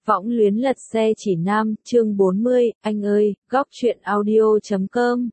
Võng luyến lật xe chỉ nam, chương 40, anh ơi, góc truyện audio.com.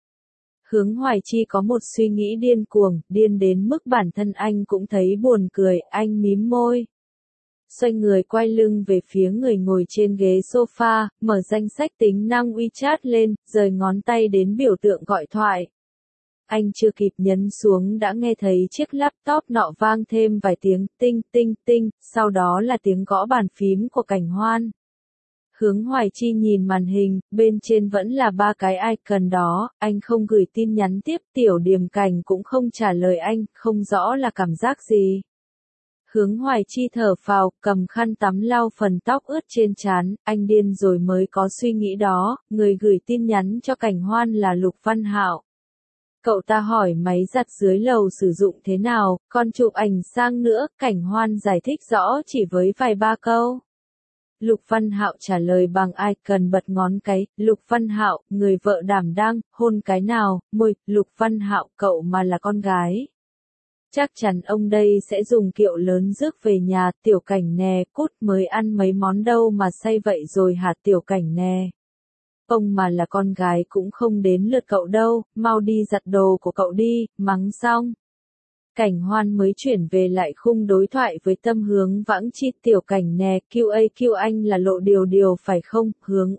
Hướng Hoài Chi có một suy nghĩ điên cuồng, điên đến mức bản thân anh cũng thấy buồn cười, anh mím môi. Xoay người quay lưng về phía người ngồi trên ghế sofa, mở danh sách tính năng WeChat lên, rời ngón tay đến biểu tượng gọi thoại. Anh chưa kịp nhấn xuống đã nghe thấy chiếc laptop nọ vang thêm vài tiếng tinh tinh tinh, sau đó là tiếng gõ bàn phím của Cảnh Hoan. Hướng Hoài Chi nhìn màn hình, bên trên vẫn là 3 cái icon đó, anh không gửi tin nhắn tiếp, Tiểu Điềm Cảnh cũng không trả lời anh, không rõ là cảm giác gì. Hướng Hoài Chi thở phào, cầm khăn tắm lau phần tóc ướt trên trán, anh điên rồi mới có suy nghĩ đó, người gửi tin nhắn cho Cảnh Hoan là Lục Văn Hạo. Cậu ta hỏi máy giặt dưới lầu sử dụng thế nào, còn chụp ảnh sang nữa, Cảnh Hoan giải thích rõ chỉ với vài ba câu. Lục Văn Hạo trả lời bằng icon bật ngón cái, Lục Văn Hạo, người vợ đảm đang, hôn cái nào, môi, Lục Văn Hạo, cậu mà là con gái. Chắc chắn ông đây sẽ dùng kiệu lớn rước về nhà, Tiểu Cảnh nè, cút mới ăn mấy món đâu mà say vậy rồi hả Tiểu Cảnh nè. Ông mà là con gái cũng không đến lượt cậu đâu, mau đi giặt đồ của cậu đi, mắng xong. Cảnh Hoan mới chuyển về lại khung đối thoại với Tâm Hướng Vãng Chi, Tiểu Cảnh nè, kêu anh là Lộ Điều phải không, Hướng,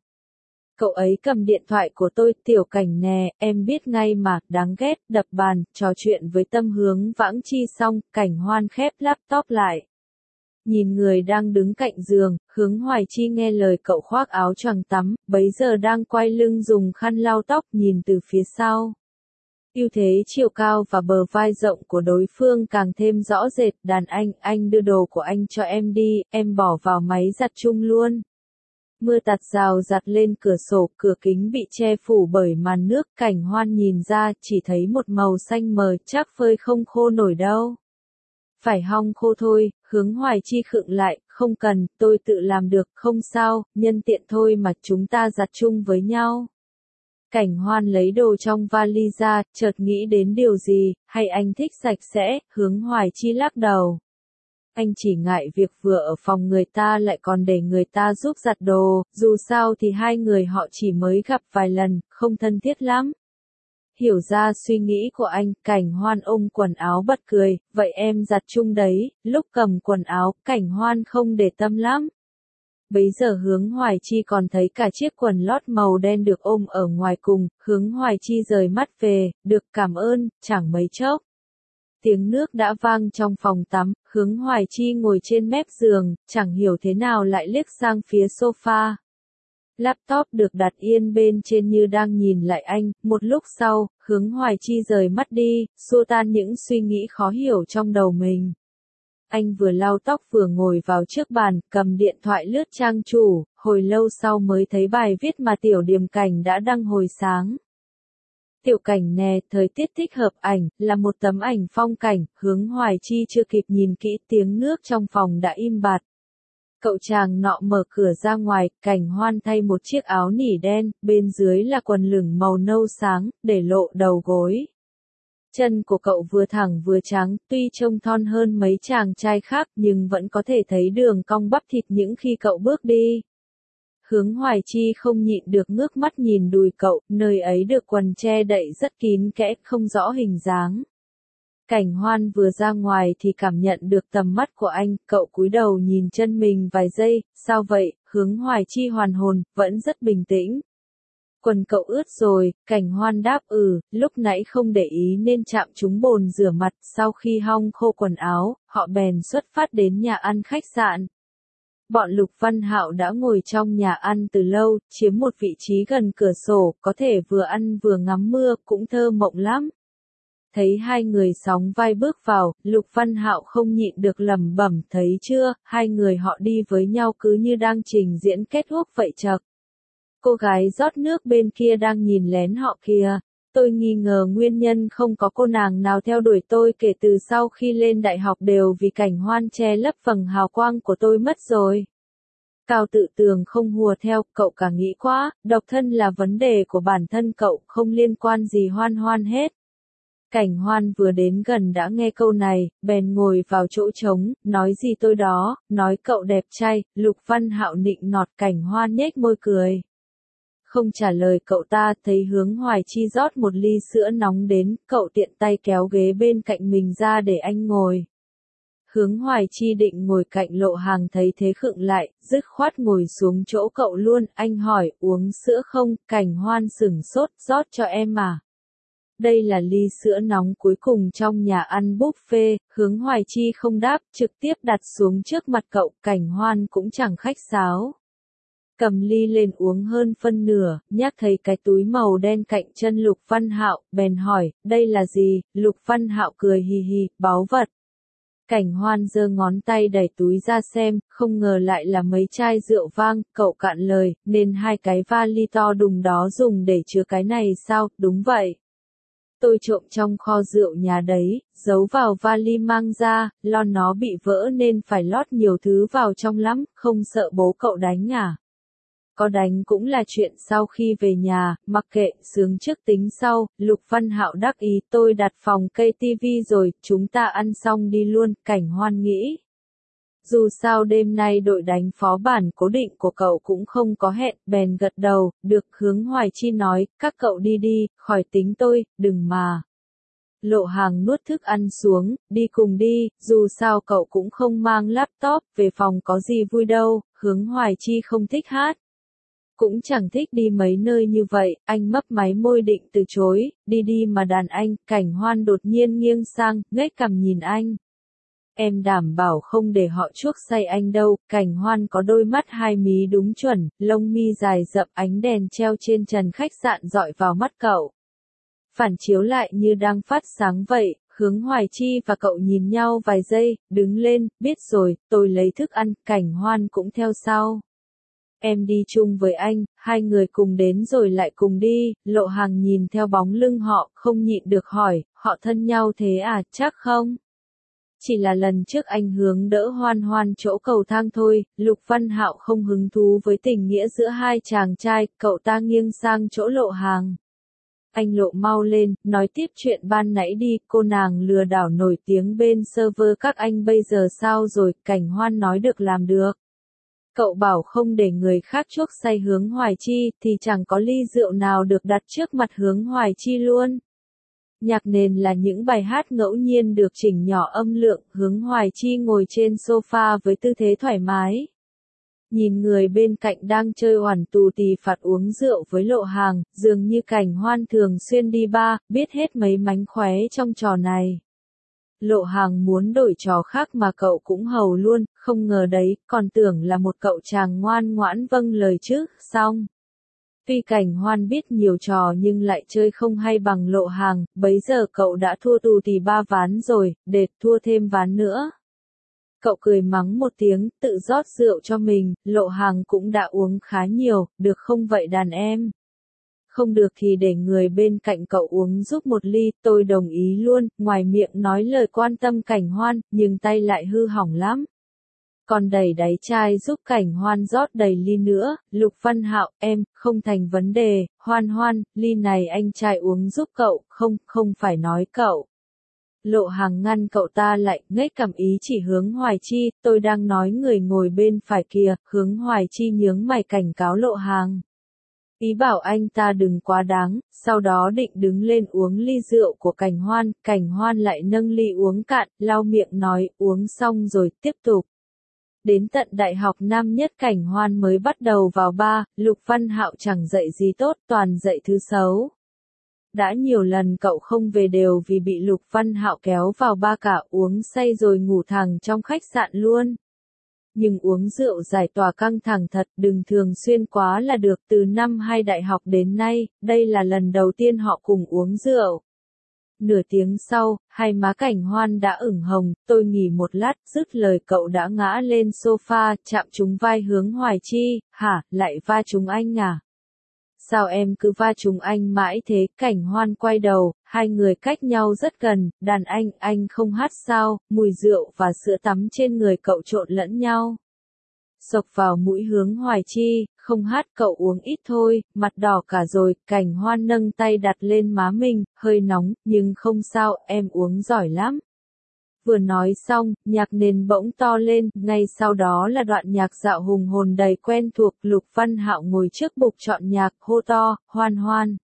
Cậu ấy cầm điện thoại của tôi, Tiểu Cảnh nè, em biết ngay mà, đáng ghét, đập bàn, trò chuyện với Tâm Hướng Vãng Chi xong, Cảnh Hoan khép laptop lại. Nhìn người đang đứng cạnh giường, Hướng Hoài Chi nghe lời cậu khoác áo choàng tắm, bấy giờ đang quay lưng dùng khăn lau tóc nhìn từ phía sau. Ưu thế chiều cao và bờ vai rộng của đối phương càng thêm rõ rệt, đàn anh đưa đồ của anh cho em đi, em bỏ vào máy giặt chung luôn. Mưa tạt rào giặt lên cửa sổ, cửa kính bị che phủ bởi màn nước, Cảnh Hoan nhìn ra, chỉ thấy một màu xanh mờ, chắc phơi không khô nổi đâu. Phải hong khô thôi, Hướng Hoài Chi khựng lại, không cần, tôi tự làm được, không sao, nhân tiện thôi mà chúng ta giặt chung với nhau. Cảnh Hoan lấy đồ trong vali ra, chợt nghĩ đến điều gì, hay anh thích sạch sẽ, Hướng Hoài Chi lắc đầu. Anh chỉ ngại việc vừa ở phòng người ta lại còn để người ta giúp giặt đồ, dù sao thì hai người họ chỉ mới gặp vài lần, không thân thiết lắm. Hiểu ra suy nghĩ của anh, Cảnh Hoan ôm quần áo bật cười, vậy em giặt chung đấy, lúc cầm quần áo, Cảnh Hoan không để tâm lắm. Bấy giờ Hướng Hoài Chi còn thấy cả chiếc quần lót màu đen được ôm ở ngoài cùng, Hướng Hoài Chi rời mắt về, được cảm ơn, chẳng mấy chốc. Tiếng nước đã vang trong phòng tắm, Hướng Hoài Chi ngồi trên mép giường, chẳng hiểu thế nào lại liếc sang phía sofa. Laptop được đặt yên bên trên như đang nhìn lại anh, một lúc sau, Hướng Hoài Chi rời mắt đi, xua tan những suy nghĩ khó hiểu trong đầu mình. Anh vừa lau tóc vừa ngồi vào trước bàn, cầm điện thoại lướt trang chủ, hồi lâu sau mới thấy bài viết mà Tiểu Điềm Cảnh đã đăng hồi sáng. Tiểu Cảnh nè, thời tiết thích hợp ảnh, là một tấm ảnh phong cảnh, Hướng Hoài Chi chưa kịp nhìn kỹ tiếng nước trong phòng đã im bặt. Cậu chàng nọ mở cửa ra ngoài, Cảnh Hoan thay một chiếc áo nỉ đen, bên dưới là quần lửng màu nâu sáng, để lộ đầu gối. Chân của cậu vừa thẳng vừa trắng, tuy trông thon hơn mấy chàng trai khác nhưng vẫn có thể thấy đường cong bắp thịt những khi cậu bước đi. Hướng Hoài Chi không nhịn được ngước mắt nhìn đùi cậu, nơi ấy được quần che đậy rất kín kẽ, không rõ hình dáng. Cảnh Hoan vừa ra ngoài thì cảm nhận được tầm mắt của anh, cậu cúi đầu nhìn chân mình vài giây, sao vậy, Hướng Hoài Chi hoàn hồn, vẫn rất bình tĩnh. Quần cậu ướt rồi, Cảnh Hoan đáp lúc nãy không để ý nên chạm trúng bồn rửa mặt, sau khi hong khô quần áo, họ bèn xuất phát đến nhà ăn khách sạn. Bọn Lục Văn Hạo đã ngồi trong nhà ăn từ lâu, chiếm một vị trí gần cửa sổ, có thể vừa ăn vừa ngắm mưa, cũng thơ mộng lắm. Thấy hai người sóng vai bước vào, Lục Văn Hạo không nhịn được lẩm bẩm, thấy chưa, hai người họ đi với nhau cứ như đang trình diễn kết thúc vậy chật. Cô gái rót nước bên kia đang nhìn lén họ kìa. Tôi nghi ngờ nguyên nhân không có cô nàng nào theo đuổi tôi kể từ sau khi lên đại học đều vì Cảnh Hoan che lấp phần hào quang của tôi mất rồi. Cao Tự Tường không hùa theo, cậu cả nghĩ quá, độc thân là vấn đề của bản thân cậu, không liên quan gì Hoan Hoan hết. Cảnh Hoan vừa đến gần đã nghe câu này, bèn ngồi vào chỗ trống, nói gì tôi đó, nói cậu đẹp trai, Lục Văn Hạo nịnh nọt. Cảnh Hoan nhếch môi cười. Không trả lời cậu ta, thấy Hướng Hoài Chi rót một ly sữa nóng đến, cậu tiện tay kéo ghế bên cạnh mình ra để anh ngồi. Hướng Hoài Chi định ngồi cạnh Lộ Hàng thấy thế khựng lại, dứt khoát ngồi xuống chỗ cậu luôn. Anh hỏi, uống sữa không? Cảnh Hoan sửng sốt, rót cho em à? Đây là ly sữa nóng cuối cùng trong nhà ăn buffet. Hướng Hoài Chi không đáp, trực tiếp đặt xuống trước mặt cậu. Cảnh Hoan cũng chẳng khách sáo, cầm ly lên uống hơn phân nửa, nhắc thấy cái túi màu đen cạnh chân Lục Văn Hạo, bèn hỏi, đây là gì? Lục Văn Hạo cười hì hì, báu vật. Cảnh Hoan giơ ngón tay đẩy túi ra xem, không ngờ lại là mấy chai rượu vang. Cậu cạn lời, nên hai cái vali to đùng đó dùng để chứa cái này sao? Đúng vậy. Tôi trộm trong kho rượu nhà đấy, giấu vào vali mang ra, lo nó bị vỡ nên phải lót nhiều thứ vào trong lắm, không sợ bố cậu đánh à? Có đánh cũng là chuyện sau khi về nhà, mặc kệ, sướng trước tính sau. Lục Văn Hạo đắc ý, tôi đặt phòng cây tivi rồi, chúng ta ăn xong đi luôn. Cảnh Hoan nghĩ, dù sao đêm nay đội đánh phó bản cố định của cậu cũng không có hẹn, bèn gật đầu. Được. Hướng Hoài Chi nói, các cậu đi đi, khỏi tính tôi, đừng mà. Lộ Hàng nuốt thức ăn xuống, đi cùng đi, dù sao cậu cũng không mang laptop, về phòng có gì vui đâu. Hướng Hoài Chi không thích hát, cũng chẳng thích đi mấy nơi như vậy. Anh mấp máy môi định từ chối, đi đi mà đàn anh. Cảnh Hoan đột nhiên nghiêng sang, ngếch cằm nhìn anh. Em đảm bảo không để họ chuốc say anh đâu. Cảnh Hoan có đôi mắt hai mí đúng chuẩn, lông mi dài rậm, ánh đèn treo trên trần khách sạn dọi vào mắt cậu, phản chiếu lại như đang phát sáng vậy. Hướng Hoài Chi và cậu nhìn nhau vài giây, đứng lên, biết rồi, tôi lấy thức ăn. Cảnh Hoan cũng theo sau. Em đi chung với anh, hai người cùng đến rồi lại cùng đi. Lộ Hàng nhìn theo bóng lưng họ, không nhịn được hỏi, họ thân nhau thế à? Chắc không? Chỉ là lần trước anh Hướng đỡ Hoan Hoan chỗ cầu thang thôi. Lục Văn Hạo không hứng thú với tình nghĩa giữa hai chàng trai, cậu ta nghiêng sang chỗ Lộ Hàng. Anh Lộ mau lên, nói tiếp chuyện ban nãy đi, cô nàng lừa đảo nổi tiếng bên server các anh bây giờ sao rồi? Cảnh Hoan nói được làm được. Cậu bảo không để người khác chuốc say Hướng Hoài Chi, thì chẳng có ly rượu nào được đặt trước mặt Hướng Hoài Chi luôn. Nhạc nền là những bài hát ngẫu nhiên được chỉnh nhỏ âm lượng. Hướng Hoài Chi ngồi trên sofa với tư thế thoải mái, nhìn người bên cạnh đang chơi oằn tù tì phạt uống rượu với Lộ Hàng. Dường như Cảnh Hoan thường xuyên đi bar, biết hết mấy mánh khóe trong trò này. Lộ Hàng muốn đổi trò khác mà cậu cũng hầu luôn, không ngờ đấy, còn tưởng là một cậu chàng ngoan ngoãn vâng lời chứ. Xong, tuy Cảnh Hoan biết nhiều trò nhưng lại chơi không hay bằng Lộ Hàng. Bấy giờ cậu đã thua tù tì 3 ván rồi, đệt thua thêm ván nữa. Cậu cười mắng một tiếng, tự rót rượu cho mình. Lộ Hàng cũng đã uống khá nhiều, được không vậy đàn em? Không được thì để người bên cạnh cậu uống giúp một ly. Tôi đồng ý luôn. Ngoài miệng nói lời quan tâm Cảnh Hoan, nhưng tay lại hư hỏng lắm. Còn đẩy đáy chai giúp Cảnh Hoan rót đầy ly nữa. Lục Văn Hạo, em, không thành vấn đề. Hoan Hoan, ly này anh trai uống giúp cậu. Không phải nói cậu. Lộ Hàng ngăn cậu ta lại, ngếch cằm ý chỉ Hướng Hoài Chi, tôi đang nói người ngồi bên phải kìa. Hướng Hoài Chi nhướng mày cảnh cáo Lộ Hàng, ý bảo anh ta đừng quá đáng. Sau đó định đứng lên uống ly rượu của Cảnh Hoan. Cảnh Hoan lại nâng ly uống cạn, lau miệng nói, uống xong rồi, tiếp tục. Đến tận đại học năm nhất Cảnh Hoan mới bắt đầu vào bar. Lục Văn Hạo chẳng dạy gì tốt, toàn dạy thứ xấu. Đã nhiều lần cậu không về đều vì bị Lục Văn Hạo kéo vào bar cả, uống say rồi ngủ thẳng trong khách sạn luôn. Nhưng uống rượu giải tỏa căng thẳng thật, đừng thường xuyên quá là được. Từ năm 2 đại học đến nay, đây là lần đầu tiên họ cùng uống rượu. Nửa tiếng sau, hai má Cảnh Hoan đã ửng hồng. Tôi nghỉ một lát, dứt lời cậu đã ngã lên sofa, chạm trúng vai Hướng Hoài Chi. Hả, lại va trúng anh à? Sao em cứ va trúng anh mãi thế? Cảnh Hoan quay đầu, hai người cách nhau rất gần. Đàn anh không hát sao? Mùi rượu và sữa tắm trên người cậu trộn lẫn nhau. sộc vào mũi Hướng Hoài Chi, không hát cậu uống ít thôi, mặt đỏ cả rồi, Cảnh Hoan nâng tay đặt lên má mình, hơi nóng, nhưng không sao, em uống giỏi lắm. Vừa nói xong, nhạc nền bỗng to lên, ngay sau đó là đoạn nhạc dạo hùng hồn đầy quen thuộc, Lục Văn Hạo ngồi trước bục chọn nhạc, hô to, Hoan Hoan.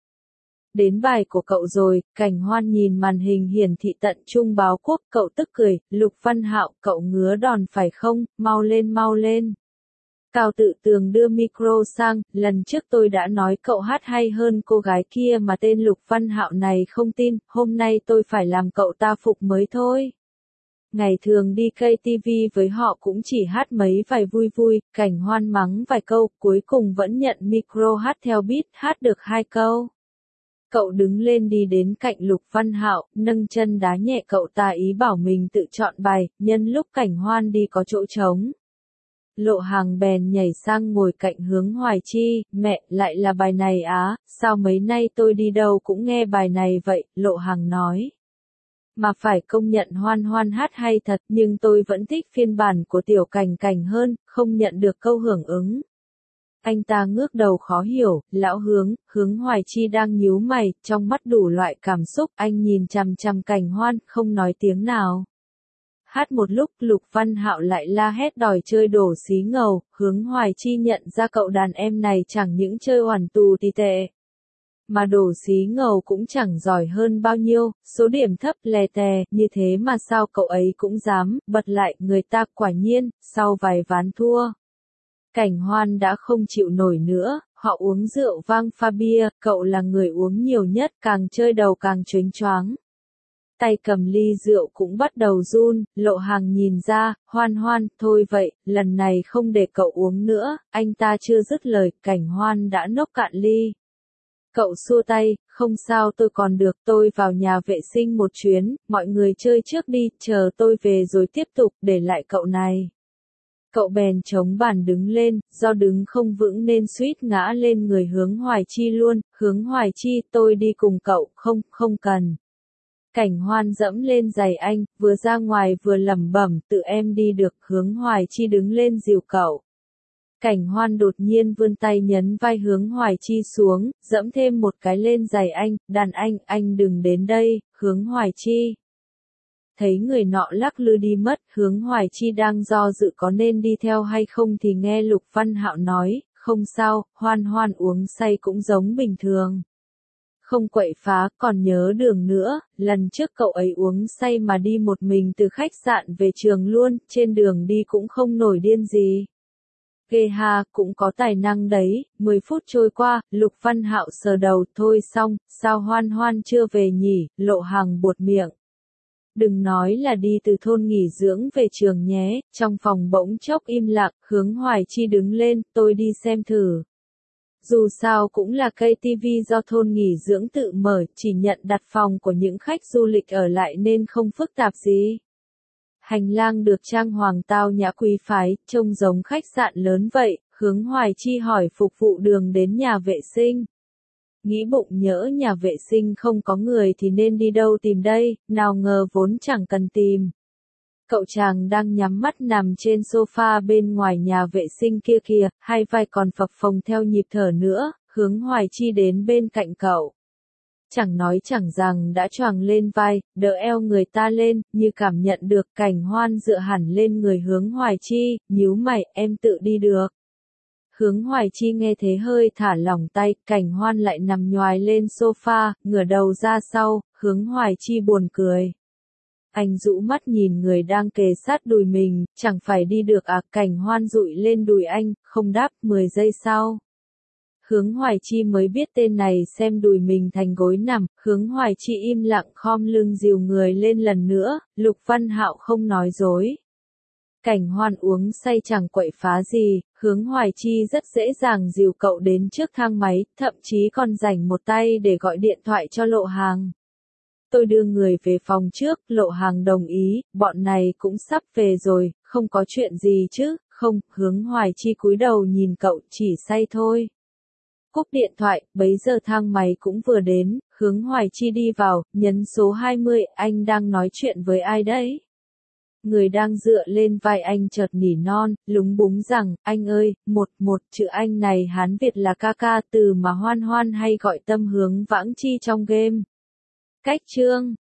Đến bài của cậu rồi, Cảnh Hoan nhìn màn hình hiển thị tận trung báo quốc, cậu tức cười, Lục Văn Hạo, cậu ngứa đòn phải không, mau lên mau lên. Cao Tự Tường đưa micro sang, lần trước tôi đã nói cậu hát hay hơn cô gái kia mà tên Lục Văn Hạo này không tin, hôm nay tôi phải làm cậu ta phục mới thôi. Ngày thường đi KTV với họ cũng chỉ hát mấy vài vui vui, Cảnh Hoan mắng vài câu, cuối cùng vẫn nhận micro hát theo beat, hát được 2 câu. Cậu đứng lên đi đến cạnh Lục Văn Hạo, nâng chân đá nhẹ cậu ta ý bảo mình tự chọn bài, nhân lúc Cảnh Hoan đi có chỗ trống. Lộ Hàng bèn nhảy sang ngồi cạnh Hướng Hoài Chi, mẹ, lại là bài này á, sao mấy nay tôi đi đâu cũng nghe bài này vậy, Lộ Hàng nói. Mà phải công nhận Hoan Hoan hát hay thật, nhưng tôi vẫn thích phiên bản của Tiểu Cảnh Cảnh hơn, không nhận được câu hưởng ứng. Anh ta ngước đầu khó hiểu, lão Hướng Hoài Chi đang nhíu mày, trong mắt đủ loại cảm xúc, anh nhìn chằm chằm Cảnh Hoan, không nói tiếng nào. Hát một lúc, Lục Văn Hạo lại la hét đòi chơi đổ xí ngầu, Hướng Hoài Chi nhận ra cậu đàn em này chẳng những chơi hoàn tù tì tệ. Mà đổ xí ngầu cũng chẳng giỏi hơn bao nhiêu, số điểm thấp lè tè, như thế mà sao cậu ấy cũng dám, bật lại, người ta quả nhiên, sau vài ván thua. Cảnh Hoan đã không chịu nổi nữa, họ uống rượu vang pha bia, cậu là người uống nhiều nhất, càng chơi đầu càng chónh choáng. Tay cầm ly rượu cũng bắt đầu run, Lộ Hàng nhìn ra, Hoan Hoan, thôi vậy, lần này không để cậu uống nữa, anh ta chưa dứt lời, Cảnh Hoan đã nốc cạn ly. Cậu xua tay, không sao tôi còn được, tôi vào nhà vệ sinh một chuyến, mọi người chơi trước đi, chờ tôi về rồi tiếp tục, để lại cậu này. Cậu bèn chống bàn đứng lên, do đứng không vững nên suýt ngã lên người Hướng Hoài Chi luôn, Hướng Hoài Chi, tôi đi cùng cậu, không cần. Cảnh Hoan dẫm lên giày anh, vừa ra ngoài vừa lẩm bẩm, tự em đi được, Hướng Hoài Chi đứng lên dìu cậu. Cảnh Hoan đột nhiên vươn tay nhấn vai Hướng Hoài Chi xuống, dẫm thêm một cái lên giày anh, đàn anh đừng đến đây, Hướng Hoài Chi. Thấy người nọ lắc lư đi mất, Hướng Hoài Chi đang do dự có nên đi theo hay không thì nghe Lục Văn Hạo nói, không sao, Hoan Hoan uống say cũng giống bình thường. Không quậy phá, còn nhớ đường nữa, lần trước cậu ấy uống say mà đi một mình từ khách sạn về trường luôn, trên đường đi cũng không nổi điên gì. Ghê ha, cũng có tài năng đấy, 10 phút trôi qua, Lục Văn Hạo sờ đầu, thôi xong, sao Hoan Hoan chưa về nhỉ, Lộ Hàng buột miệng. Đừng nói là đi từ thôn nghỉ dưỡng về trường nhé, trong phòng bỗng chốc im lặng, Hướng Hoài Chi đứng lên, tôi đi xem thử. Dù sao cũng là KTV do thôn nghỉ dưỡng tự mở, chỉ nhận đặt phòng của những khách du lịch ở lại nên không phức tạp gì. Hành lang được trang hoàng tao nhã quý phái, trông giống khách sạn lớn vậy, Hướng Hoài Chi hỏi phục vụ đường đến nhà vệ sinh. Nghĩ bụng nhỡ nhà vệ sinh không có người thì nên đi đâu tìm đây, nào ngờ vốn chẳng cần tìm. Cậu chàng đang nhắm mắt nằm trên sofa bên ngoài nhà vệ sinh kia kìa, hai vai còn phập phồng theo nhịp thở nữa, Hướng Hoài Chi đến bên cạnh cậu. Chẳng nói chẳng rằng đã choàng lên vai, đỡ eo người ta lên, như cảm nhận được Cảnh Hoan dựa hẳn lên người Hướng Hoài Chi, nhíu mày, em tự đi được. Hướng Hoài Chi nghe thế hơi thả lỏng tay, Cảnh Hoan lại nằm nhoài lên sofa, ngửa đầu ra sau, Hướng Hoài Chi buồn cười. Anh rũ mắt nhìn người đang kề sát đùi mình, chẳng phải đi được à, Cảnh Hoan dụi lên đùi anh, không đáp, 10 giây sau. Hướng Hoài Chi mới biết tên này xem đùi mình thành gối nằm, Hướng Hoài Chi im lặng khom lưng dìu người lên lần nữa, Lục Văn Hạo không nói dối. Cảnh Hoan uống say chẳng quậy phá gì, Hướng Hoài Chi rất dễ dàng dìu cậu đến trước thang máy, thậm chí còn dành một tay để gọi điện thoại cho Lộ Hàng. Tôi đưa người về phòng trước, Lộ Hàng đồng ý, bọn này cũng sắp về rồi, không có chuyện gì chứ, không, Hướng Hoài Chi cúi đầu nhìn cậu, chỉ say thôi. Cúp điện thoại, bấy giờ thang máy cũng vừa đến, Hướng Hoài Chi đi vào, nhấn số 20, anh đang nói chuyện với ai đấy? Người đang dựa lên vai anh chợt nỉ non, lúng búng rằng, anh ơi, một chữ anh này Hán Việt là ca ca, từ mà Hoan Hoan hay gọi Tâm Hướng Vãng Chi trong game. Cách chương